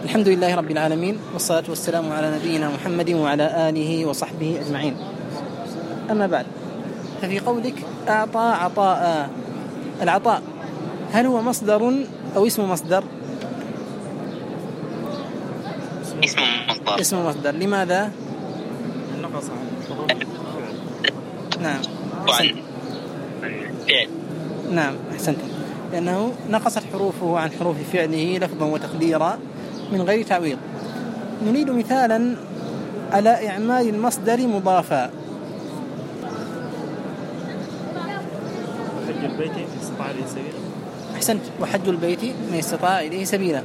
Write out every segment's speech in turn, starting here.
الحمد لله رب العالمين، والصلاة والسلام على نبينا محمد وعلى آله وصحبه أجمعين. أما بعد، ففي قولك أعطى عطاء، العطاء هل هو مصدر أو اسم مصدر؟ اسم مصدر. لماذا؟ نعم نعم أحسنتم، لأنه نقصت حروفه عن حروف فعله لفظا وتقديرا من غير تعويض. نريد مثالا على إعمال المصدر مضافا. حج البيت من استطاع إليه سبيلا. أحسنت، وحج البيت من استطاع إليه سبيلا.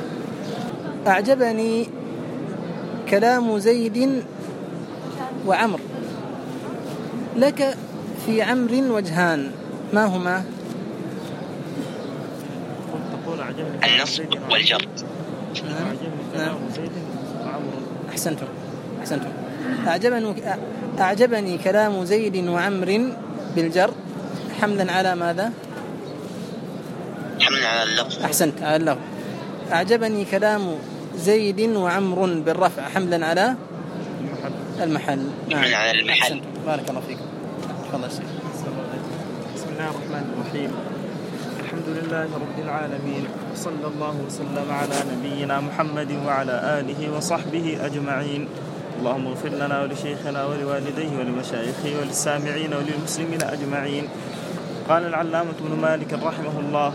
أعجبني كلام زيد وعمر. لك في عمر وجهان، ما هما؟ النصب والجر. أحسنتم. أعجبني كلام زيد وعمر بالجر حملا على ماذا؟ حملا على اللفظ. أحسنت، على اللفظ. أعجبني كلام زيد وعمر بالرفع حملا على المحل. حملا على المحل. أحسنت. بارك الله فيكم. تفضل شيخ. بسم الله الرحمن الرحيم. الحمد لله رب العالمين، صلى الله وسلم على نبينا محمد وعلى آله وصحبه أجمعين. اللهم اغفر لنا ولشيخنا ولوالديه ولمشايخه وللسامعين وللمسلمين أجمعين. قال العلامة ابن مالك رحمه الله: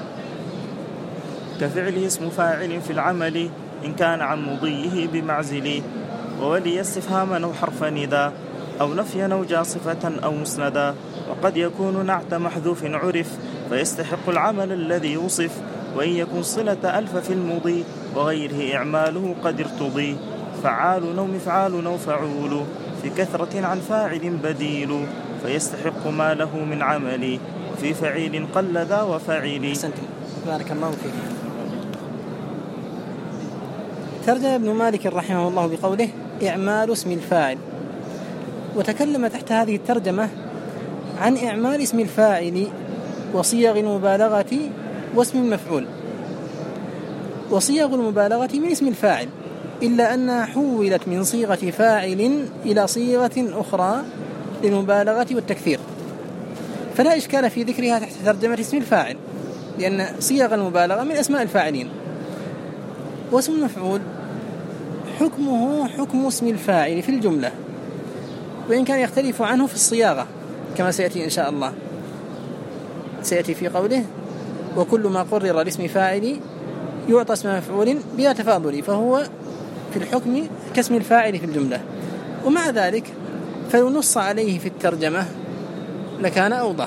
كفعله اسم فاعل في العمل إن كان عن مضيه بمعزل، وولي استفهاما أو حرف نداء أو نفيا أو جاصفة أو مسندا، وقد يكون نعت محذوف عرف فيستحق العمل الذي وصف، وإن يكن صلة ألف في المضي وغيره إعماله قد ارتضي، فعال أو مفعال أو فعول في كثرة عن فاعل بديل، فيستحق ما له من عمل، وفي فعيل قل ذا وفعيل. أحسنتم، بارك الله فيك. ترجم ابن مالك رحمه الله بقوله إعمال اسم الفاعل، وتكلم تحت هذه الترجمة عن إعمال اسم الفاعل وصيغ المبالغة واسم المفعول. وصيغ المبالغة من اسم الفاعل، إلا أنها حولت من صيغة فاعل إلى صيغة أخرى للمبالغة والتكثير، فلا إشكال في ذكرها تحت ترجمة اسم الفاعل، لأن صيغ المبالغة من أسماء الفاعلين. واسم المفعول حكمه حكم اسم الفاعل في الجملة، وإن كان يختلف عنه في الصياغة كما سيأتي إن شاء الله. سيأتي في قوله: وكل ما قرر لاسم فاعل يعطى اسم مفعول بلا تفاضل، فهو في الحكم كاسم الفاعل في الجملة. ومع ذلك فلو نص عليه في الترجمة لكان أوضح.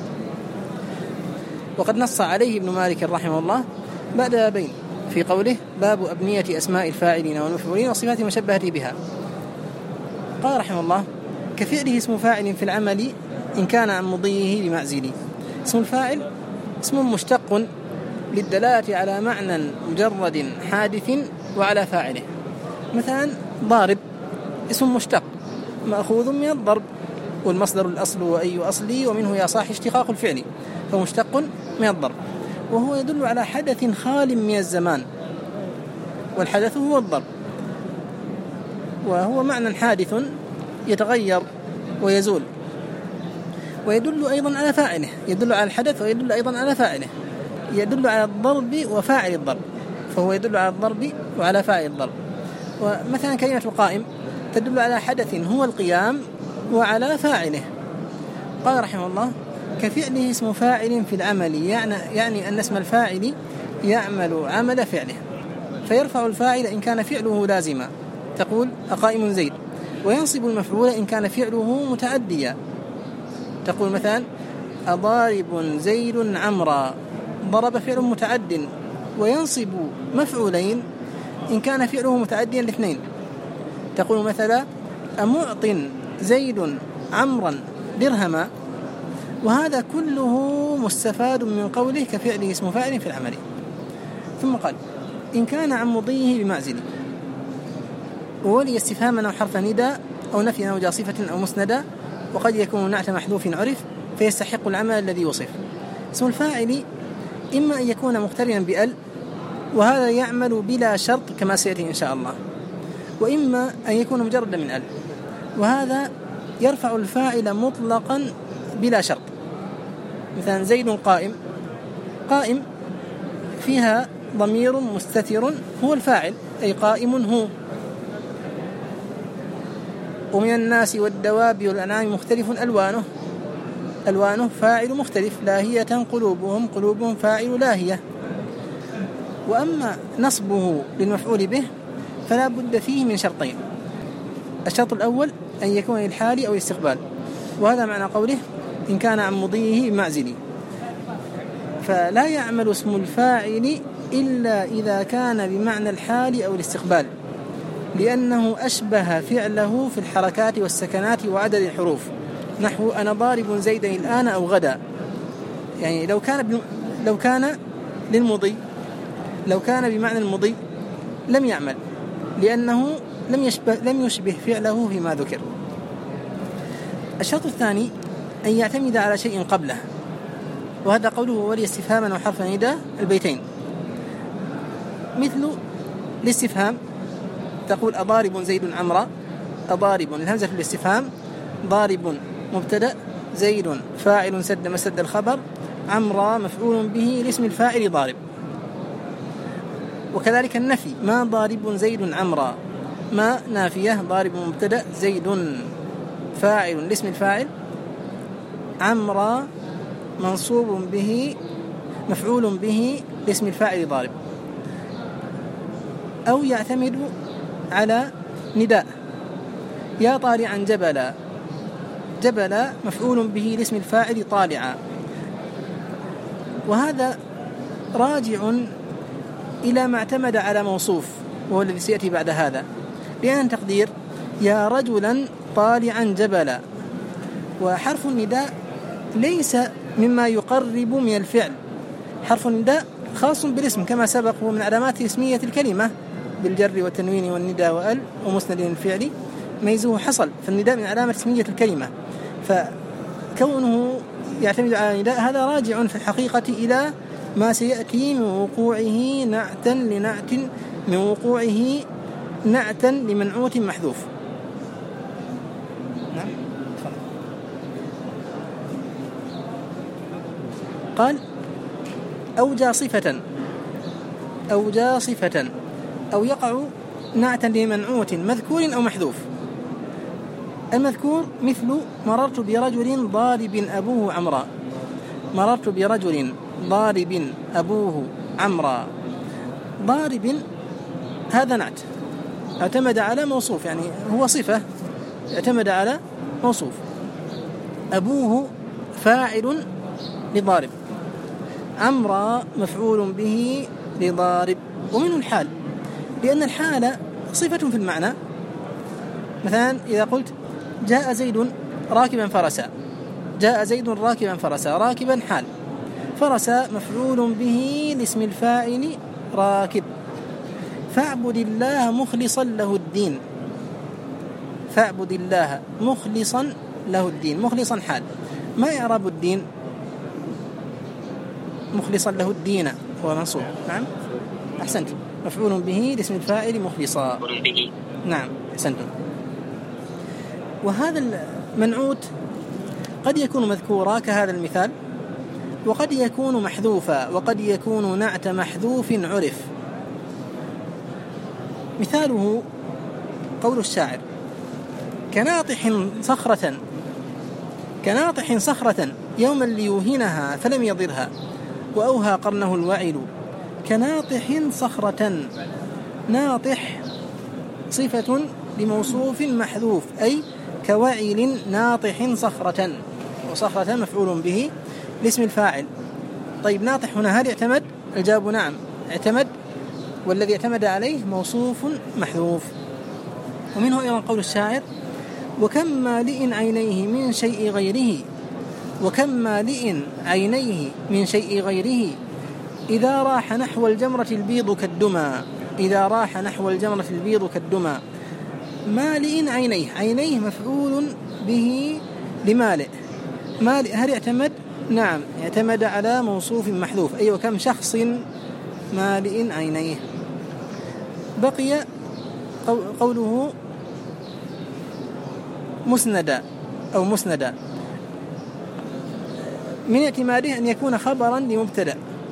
وقد نص عليه ابن مالك رحمه الله بعد بابين في قوله: باب أبنية أسماء الفاعلين والمفعولين وصفات المشبهة بها. قال رحمه الله: كفعله اسم فاعل في العمل إن كان عن مضيه بمعزل. اسم الفاعل اسم مشتق للدلالة على معنى مجرد حادث وعلى فاعله. مثلا ضارب اسم مشتق مأخوذ من الضرب، والمصدر الأصل وأي أصلي ومنه يا صاح اشتقاق الفعل، فمشتق من الضرب، وهو يدل على حدث خال من الزمان، والحدث هو الضرب، وهو معنى حادث يتغير ويزول. ويدل أيضا على فاعله، يدل على الحدث ويدل أيضا على فاعله، يدل على الضرب وفاعل الضرب، فهو يدل على الضرب وعلى فاعل الضرب. ومثلا كلمة القائم تدل على حدث هو القيام وعلى فاعله. قال رحمه الله: كفعله اسم فاعل في العمل، يعني أن اسم الفاعل يعمل عمل فعله، فيرفع الفاعل إن كان فعله لازما، تقول أقائم زيد، وينصب المفعول إن كان فعله متعديا، تقول مثلا أضارب زيد عمرا، ضرب فعل متعد، وينصب مفعولين إن كان فعله متعديا لاثنين، تقول مثلا أمعط زيد عمرا درهما. وهذا كله مستفاد من قوله كفعله اسم فاعل في العمل. ثم قال: إن كان عن مضيه بمعزل، وولي استفهاما أو حرف نداء أو نفيا أو جاصفة أو مسندا، وقد يكون نعت محذوف عرف فيستحق العمل الذي وصف. اسم الفاعل إما أن يكون مقترنا بأل وهذا يعمل بلا شرط كما سيأتي إن شاء الله. وإما أن يكون مجردا من ال، وهذا يرفع الفاعل مطلقا بلا شرط. مثلا زيد قائم، قائم فيها ضمير مستتر هو الفاعل أي قائم هو. ومن الناس والدواب والأنعام مختلف ألوانه، ألوانه فاعل مختلف، لاهية قلوبهم، قلوبهم فاعل لاهية. وأما نصبه للمفعول به فلا بد فيه من شرطين: الشرط الأول أن يكون للحال أو الاستقبال، وهذا معنى قوله إن كان عن مضيه بمعزل. فلا يعمل اسم الفاعل إلا إذا كان بمعنى الحال أو الاستقبال، لأنه أشبه فعله في الحركات والسكنات وعدد الحروف، نحو أنا ضارب زيدا الآن أو غدا. يعني لو كان للمضي، لو كان بمعنى المضي لم يعمل، لأنه لم يشبه فعله فيما ذكر. الشرط الثاني أن يعتمد على شيء قبله، وهذا قوله ولي استفهاما وحرف نداء البيتين. مثل الاستفهام تقول أضارب زيد عمرا، أضارب الهمزة في الاستفهام، ضارب مبتدأ، زيد فاعل سد مسد الخبر، عمرا مفعول به لاسم الفاعل ضارب. وكذلك النفي ما ضارب زيد عمرا، ما نافية، ضارب مبتدأ، زيد فاعل لاسم الفاعل، عمرا منصوب به مفعول به لاسم الفاعل ضارب. أو يعتمد على نداء يا طالعا جبلا، جبلا مفعول به لاسم الفاعل طالعا. وهذا راجع إلى ما اعتمد على موصوف، وهو الذي سيأتي بعد هذا، لأن تقدير يا رجلا طالعا جبلا. وحرف النداء ليس مما يقرب من الفعل، حرف النداء خاص بالاسم كما سبق، هو من علامات اسمية الكلمة بالجر والتنوين والنداء وأل ومسند للفعل ميزه حصل، فالنداء من علامة اسمية الكلمة. فكونه يعتمد على النداء هذا راجع في الحقيقة إلى ما سيأتي من وقوعه نعتا لنعت، من وقوعه نعتا لمنعوت محذوف. نعم. قال أو جاصفة، أو جاصفة، أو يقع نعتا لمنعوت مذكور أو محذوف. المذكور مثل مررت برجل ضارب أبوه عمرا، مررت برجل ضارب أبوه عمرا. ضارب هذا نعت اعتمد على موصوف، يعني هو صفة اعتمد على موصوف. أبوه فاعل لضارب، عمرا مفعول به لضارب. ومنه الحال، لأن الحال صفة في المعنى. مثلا إذا قلت جاء زيد راكبا فرسا، جاء زيد راكبا فرسا، راكبا حال، فرسا مفعول به لاسم الفاعل راكب. فاعبد الله مخلصا له الدين، فاعبد الله مخلصا له الدين، مخلصا حال. ما إعراب الدين؟ مخلصا له الدين هو منصوب. نعم أحسنت، مفعول به لاسم الفاعل مخلصا. نعم أحسنت. وهذا المنعوت قد يكون مذكورا كهذا المثال، وقد يكون محذوفا، وقد يكون نعت محذوف عرف. مثاله قول الشاعر كناطح صخرة، كناطح صخرة يوما ليوهنها فلم يضرها وأوهى قرنه الوعل. كناطح صخرة، ناطح صفة لموصوف محذوف، أي كوعل ناطح صخرة، وصخرة مفعول به لاسم الفاعل. طيب ناطح هنا هل اعتمد؟ الجواب نعم اعتمد، والذي اعتمد عليه موصوف محذوف. ومنه أيضا قول الشاعر وكم مالئ عينيه من شيء غيره، وكم مالئ عينيه من شيء غيره إذا راح نحو الجمرة البيض كالدمى، إذا راح نحو الجمرة البيض كالدمى. مالئ عينيه، عينيه مفعول به لمالئ. مالئ هل اعتمد؟ نعم اعتمد على موصوف محذوف، أي وكم شخص مالئ عينيه. بقي قوله مسندا أو مسندا، من اعتماده أن يكون خبرا لمبتدأ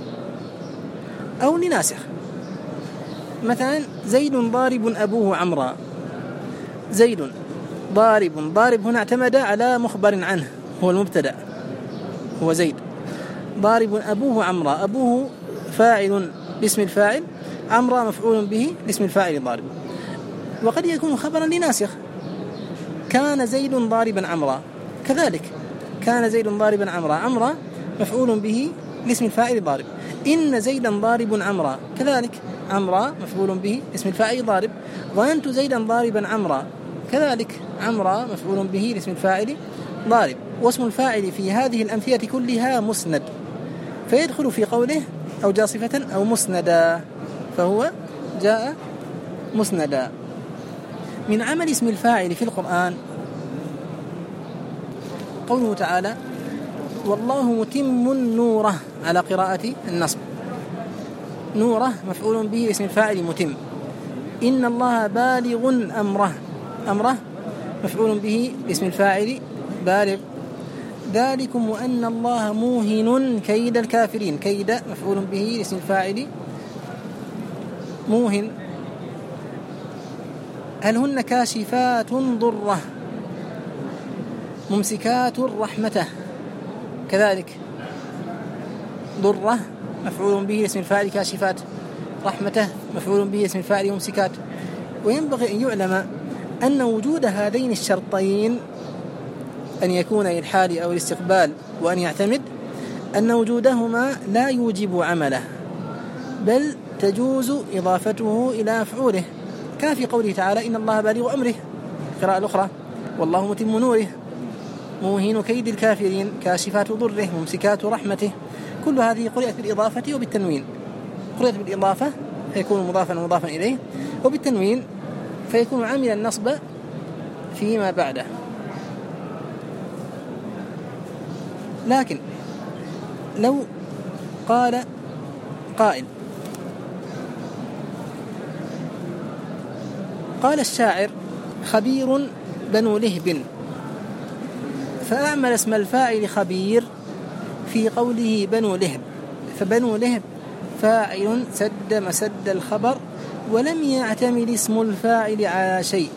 أو لناسخ. مثلا زيد ضارب أبوه عمرا، زيد ضارب هنا اعتمد على مخبر عنه هو المبتدأ هو زيد. ضارب أبوه عمرا، أبوه فاعل باسم الفاعل، عمرا مفعول به باسم الفاعل ضارب. وقد يكون خبرا لناسخ، كان زيد ضاربا عمرا، كذلك كان زيد ضاربا عمرا، عمرا مفعول به باسم الفاعل ضارب. إن زيدا ضارب عمرا، كذلك عمرا مفعول به اسم الفاعل ضارب. ظننت زيدا ضاربا عمرا، كذلك عمرا مفعول به اسم الفاعل ضارب. واسم الفاعل في هذه الأمثلة كلها مسند، فيدخل في قوله أو جاصفة أو مسندا، فهو جاء مسندا. من عمل اسم الفاعل في القرآن قوله تعالى والله متم نوره على قراءة النصب، نوره مفعول به اسم الفاعل متم. إن الله بالغ أمره مفعول به اسم الفاعل بالغ. ذلكم وأن الله موهن كيد الكافرين، كيد مفعول به اسم الفاعل موهن. هل هن كاشفات ضره ممسكات رحمته، كذلك ضره مفعول به اسم الفاعل كاشفات، رحمته مفعول به اسم الفاعل ممسكات. وينبغي أن يعلم أن وجود هذين الشرطين أن يكون للحال أو الاستقبال وأن يعتمد، أن وجودهما لا يوجب عمله، بل تجوز إضافته إلى مفعوله، كما في قوله تعالى إن الله بالغ أمره. القراءة الأخرى والله متم نوره، موهن كيد الكافرين، كاشفات ضره، ممسكات رحمته. كل هذه قرئت بالإضافة وبالتنوين. قرئت بالإضافة فيكون مضافا ومضافا إليه، وبالتنوين فيكون عامل النصب فيما بعده. لكن لو قال قائل قال الشاعر خبير بنو لهب، فأعمل اسم الفاعل خبير في قوله بنو لهب، فبنو لهب فاعل سد مسد الخبر ولم يعتمد اسم الفاعل على شيء.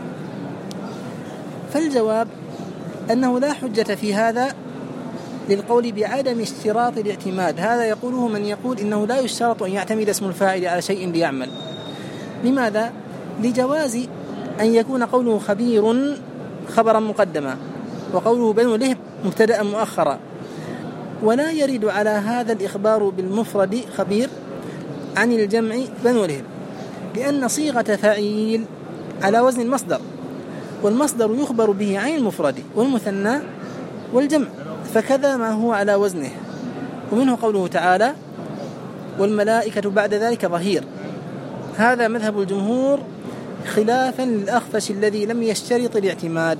فالجواب أنه لا حجة في هذا للقول بعدم اشتراط الاعتماد. هذا يقوله من يقول إنه لا يشترط أن يعتمد اسم الفاعل على شيء ليعمل. لماذا؟ لجواز أن يكون قوله خبير خبرا مقدما، وقوله بنو لهب مبتدأ مؤخرا، ولا يرد على هذا الإخبار بالمفرد خبير عن الجمع بنو لهب، لأن صيغة فعيل على وزن المصدر، والمصدر يخبر به عن المفرد والمثنى والجمع، فكذا ما هو على وزنه. ومنه قوله تعالى والملائكة بعد ذلك ظهير. هذا مذهب الجمهور خلافا للأخفش الذي لم يشترط الاعتماد.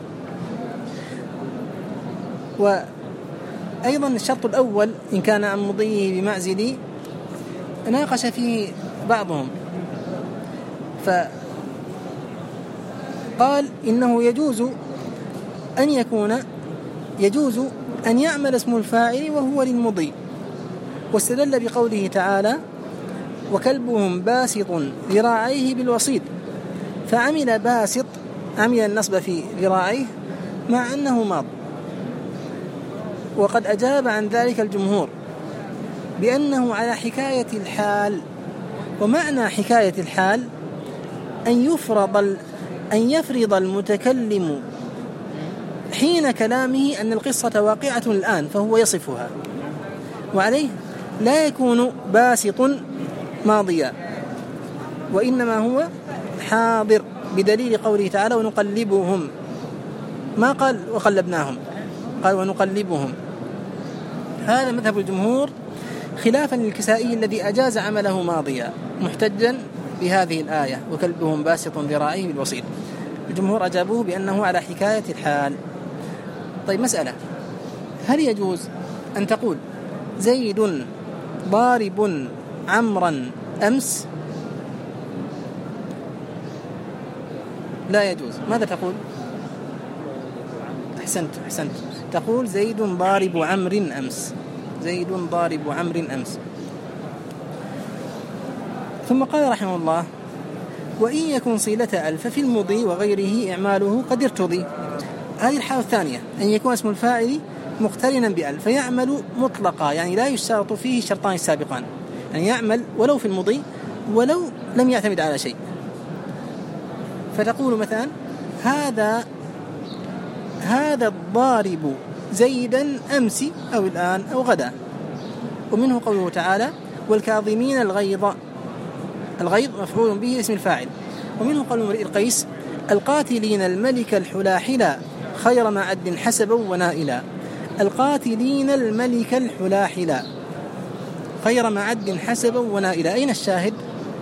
وأيضا الشرط الأول إن كان عن مضيه بمعزل ناقش فيه بعضهم، فقال إنه يجوز أن يعمل اسم الفاعل وهو للمضي، واستدل بقوله تعالى وكلبهم باسط ذراعيه بالوصيد، فعمل باسط عمل النصب في ذراعيه مع أنه ماض. وقد أجاب عن ذلك الجمهور بأنه على حكاية الحال، ومعنى حكاية الحال أن يفرض المتكلم حين كلامه أن القصة واقعة الآن فهو يصفها، وعليه لا يكون باسط ماضيا، وإنما هو حاضر، بدليل قوله تعالى ونقلبهم، ما قال وقلبناهم، قال ونقلبهم. هذا مذهب الجمهور خلافا للكسائي الذي أجاز عمله ماضيا محتجا بهذه الآية وكلبهم باسط ذراعيه بالوصيد. الجمهور أجابوه بأنه على حكاية الحال. طيب مسألة، هل يجوز أن تقول زيد ضارب عمرا أمس لا يجوز. ماذا تقول؟ أحسنت. تقول زيد ضارب عمرو أمس. زيد ضارب عمرو أمس. ثم قال رحمه الله: وإن يكن صلة ألف في المضي وغيره إعماله قد ارتضي. هذه الحالة الثانية، أن يكون اسم الفاعل مقترنا بألف فيعمل مطلقا، يعني لا يشترط فيه شرطان سابقان، يعني يعمل ولو في المضي ولو لم يعتمد على شيء. فتقول مثلا: هذا الضارب زيدا أمس أو الآن أو غدا. ومنه قوله تعالى: والكاظمين الغيظ مفعول به اسم الفاعل. ومنه قول امرئ القيس: القاتلين الملك الحلاحلا خير ما عد حسبا ونائلا. القاتلين الملك الحلاحلا خير ما عد حسبا ونائلا. أين الشاهد؟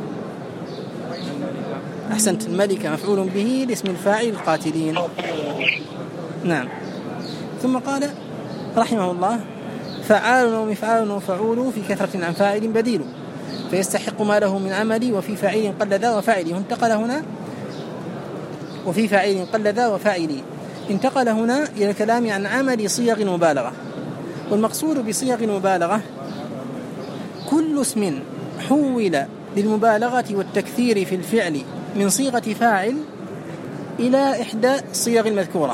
أحسنت، الملك مفعول به لاسم الفاعل القاتلين. نعم. ثم قال رحمه الله: فعال ومفعال وفعول في كثرة عن فاعل بديل فيستحق ما له من عمل وفي فاعل قل ذا وفاعله. انتقل هنا وفي فاعل قل ذا وفاعله، انتقل هنا إلى الكلام عن عمل صيغ المبالغة. والمقصود بصيغ المبالغة كل اسم حول للمبالغة والتكثير في الفعل من صيغة فاعل إلى إحدى الصيغ المذكورة.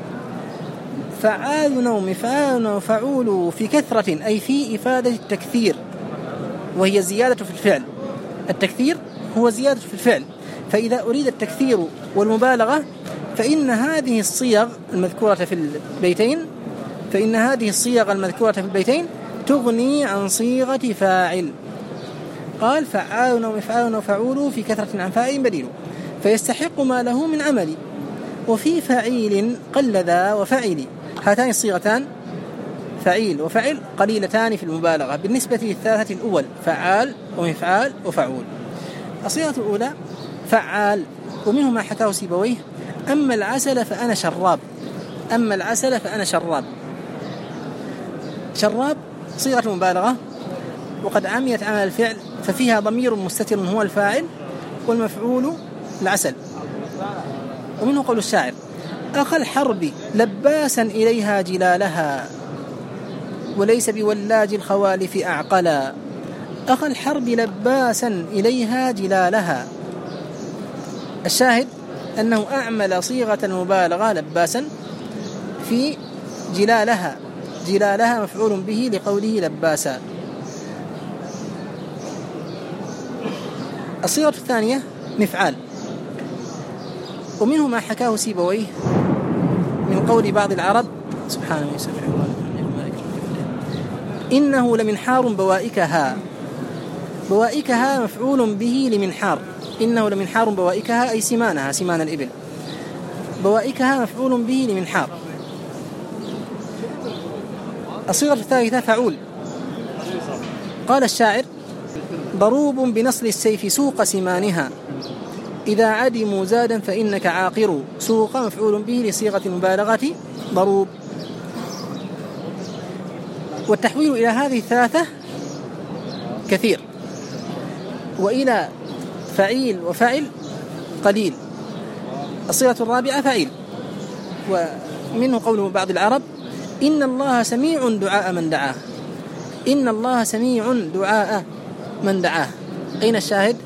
فعال ومفعال وفعول في كثرة أي في إفادة التكثير، وهي زيادة في الفعل. التكثير هو زيادة في الفعل، فإذا أريد التكثير والمبالغة فإن هذه الصيغ المذكورة في البيتين تغني عن صيغة فاعل. قال: فعال ومفعال وفعول في كثرة عن فاعل بديل فيستحق ما له من عمل وفي فعيل قل ذا وفعل. هاتان الصيغتان فعيل وفعل قليلتان في المبالغة بالنسبة للثلاثة الأول: فعال ومفعال وفعول. الصيغة الأولى فعال، ومنه ما حكاه سيبويه: أما العسل فأنا شراب. شراب صيغة مبالغة وقد عميت عمل الفعل، ففيها ضمير مستتر هو الفاعل والمفعول العسل. ومنه قول الشاعر: أخا الحرب لباسا إليها جلالها وليس بولاج الخوالف أعقلا. أخا الحرب لباسا إليها جلالها. الشاهد أنه أعمل صيغة المبالغة لباسا في جلالها. جلالها مفعول به لقوله لباسا. الصيغة الثانية مفعال، ومنه ما حكاه سيبويه من قول بعض العرب: سبحانه ويسبح الله إنه لمنحار بوائكها مفعول به لمنحار. إنه لمنحار بوائكها أي سمانها، سمان الإبل. بوائكها مفعول به لمنحار. الصيغة الثالثة فعول. قال الشاعر: ضروب بنصل السيف سوق سمانها إذا عدموا زادا فإنك عاقر. سوق مفعول به لصيغة المبالغة ضروب. والتحويل إلى هذه الثلاثة كثير، وإلى فعيل وفعل قليل. الصيغة الرابعة فعيل، ومنه قول بعض العرب: إن الله سميع دعاء من دعاه. إن الله سميع دعاء من دعاه. أين الشاهد؟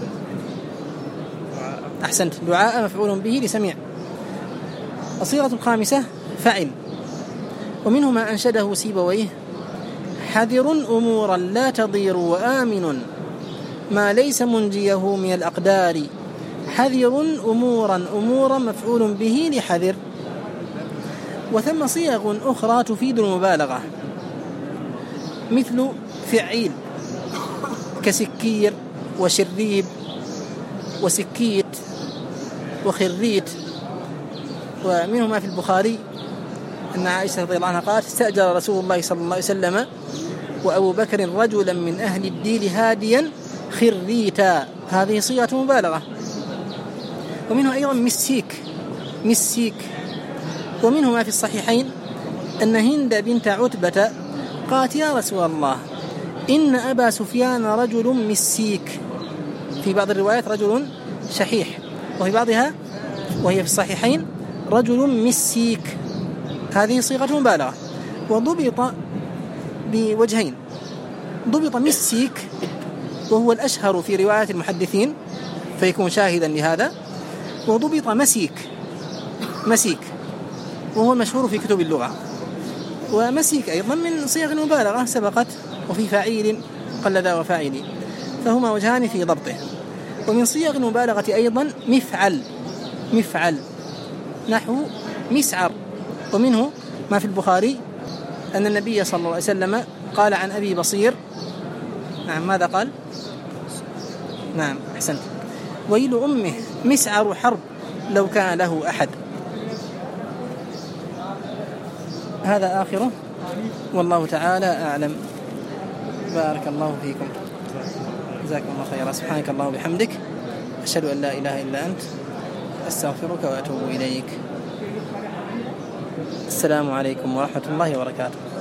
أحسنت، دعاء مفعول به لسميع. الصيغة الخامسة فعل، ومنه ما أنشده سيبويه: حذر أمورا لا تضير وآمن ما ليس منجيه من الأقدار. حذر أمورا مفعول به لحذر. وثم صيغ أخرى تفيد المبالغة مثل فعيل كسكير وشريب وسكيت وخريت. ومنه ما في البخاري أن عائشة رضي الله عنها قالت: استأجر رسول الله صلى الله عليه وسلم وأبو بكر رجلا من أهل الديل هاديا خريتا. هذه صيغة مبالغة. ومنه أيضا مسيك. ومنه ما في الصحيحين أن هند بنت عتبة قالت: يا رسول الله إن أبا سفيان رجل مسيك، في بعض الروايات رجل شحيح، وفي بعضها وهي في الصحيحين رجل مسيك، هذه صيغة مبالغة. وضبط بوجهين، ضبط مسيك وهو الأشهر في روايات المحدثين فيكون شاهدا لهذا، وضبط مسيك وهو المشهور في كتب اللغة. ومسيك أيضا من صيغ المبالغة سبقت، وفي فعيل قل ذا وفاعل، فهما وجهان في ضبطه. ومن صيغ المبالغة أيضا مفعل نحو مسعر. ومنه ما في البخاري أن النبي صلى الله عليه وسلم قال عن أبي بصير، نعم ماذا قال؟ نعم أحسنت، ويل أمه مسعر حرب لو كان له أحد. هذا آخره، والله تعالى أعلم. بارك الله فيكم، جزاكم الله خيرا. سبحانك الله وبحمدك، أشهد أن لا إله إلا أنت، أستغفرك وأتوب إليك. السلام عليكم ورحمة الله وبركاته.